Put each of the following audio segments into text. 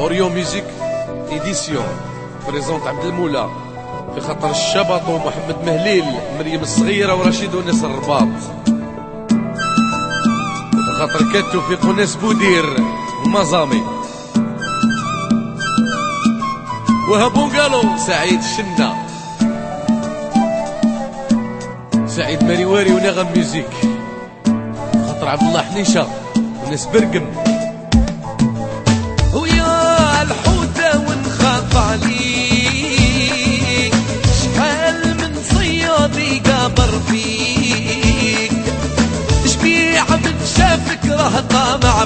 اوريو ميوزيك ايديسيون بريزونت عبد المولى في خاطر الشبط ومحمد مهليل مريم الصغيرة ورشيد وناس الرباط، في خاطر كاتو في قناس بودير ومازامي وهبو قالوا سعيد الشنة سعيد مريواري ونغم ميوزيك، في خاطر عبد الله حنيشة وناس برقم ويا الحوتة ونخاف عليك، شحال من صيادي قابر فيك، شبيع من شافك راه طامع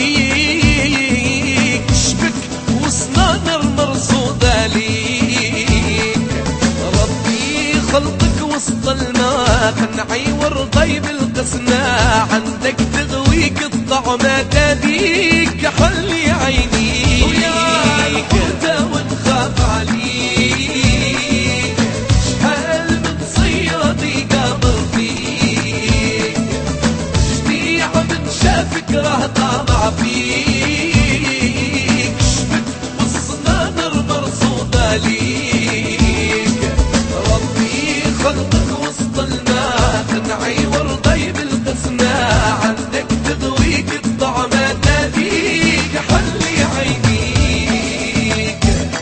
فيك، شبك وصنانر مرصودة ليك، ربي خلقك وسط الماء قنعي ورضيب القسناء، عندك تغويك الطعمات هذيك حلي عينيك ويا الحوتة ونخاف عليك، شحال من صيادي قابر فيك، شبيع من شافك راه طامع فيك، شبك والصنانر مرصودة ليك، ربي خلقك وسط الماء قنعي ورضيب القسناء، عندك تغويك الطعمات هذيك حلي عينيك.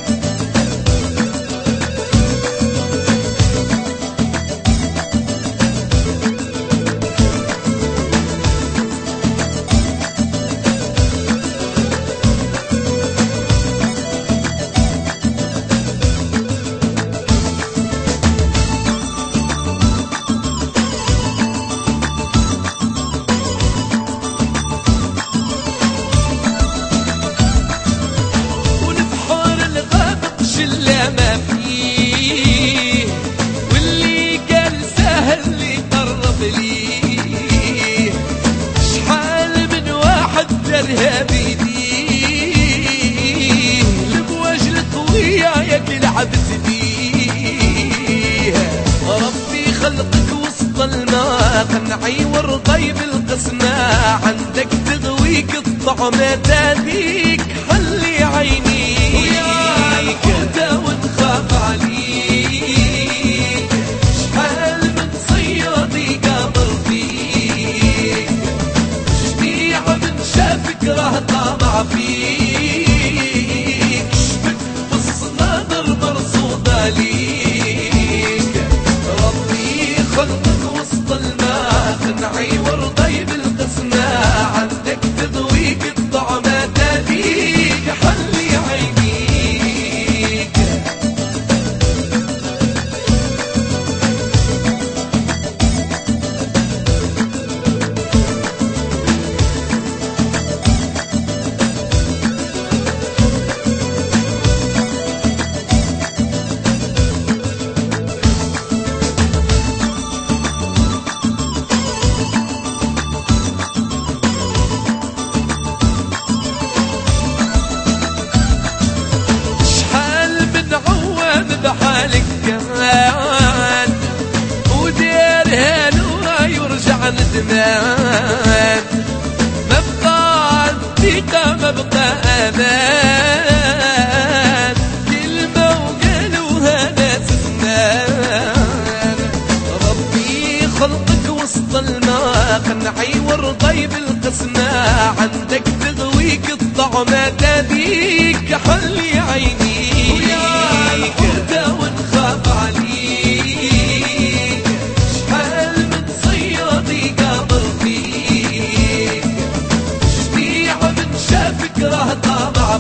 شلة ما فيه واللي قال سهل اللي قرب ليه، شحال من واحد درها بيديه، المواج القوية ياك لعبت بيه، ربي خلقك وسط الماء قنعي ورضيب القسناء، عندك تغويك الطعمات هذيك حلي عينيك ويا الحوتة ونخاف عليك، شحال من صيادي قابر فيك، شبيع من شافك راه طامع فيك، شبك والصنادر مرصودة ليك، ربي خلقك وسط الماء قنعي ورضيب القسناء، عندك تذويق الطعمات هذيك حلي عينيك. بحالك كمان وديرها لو يرجع ندمان، ما بقى ثقة ما بقى امان، كلمة وقالوها ناس زمان، ربي خلقك وسط الماء قنعي ورضيب القسناء، عندك تغويك الطعمات هذيك حلي عينيك ويا الحوتة ونخاف عليك، شحال من صيادي قابر فيك، شبيع من شافك راه طامع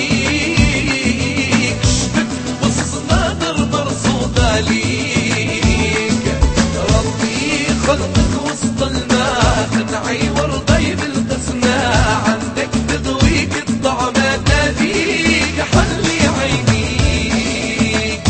فيك، شبك والصنادر مرصودة ليك، ربي خلقك وسط الماء قنعي ورضيب القسناء، عندك تذويق الطعمات هذيك حلي عينيك.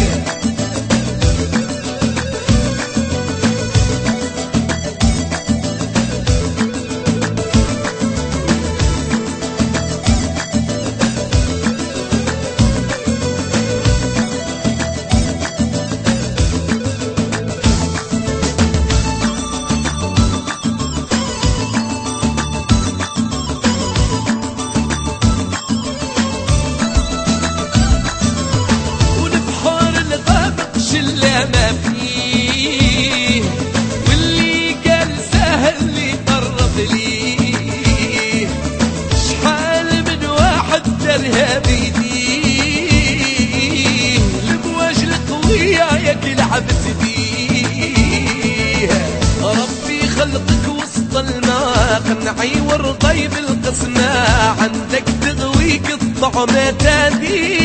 ورطيب القسمة عندك تغويك الطعمة تادي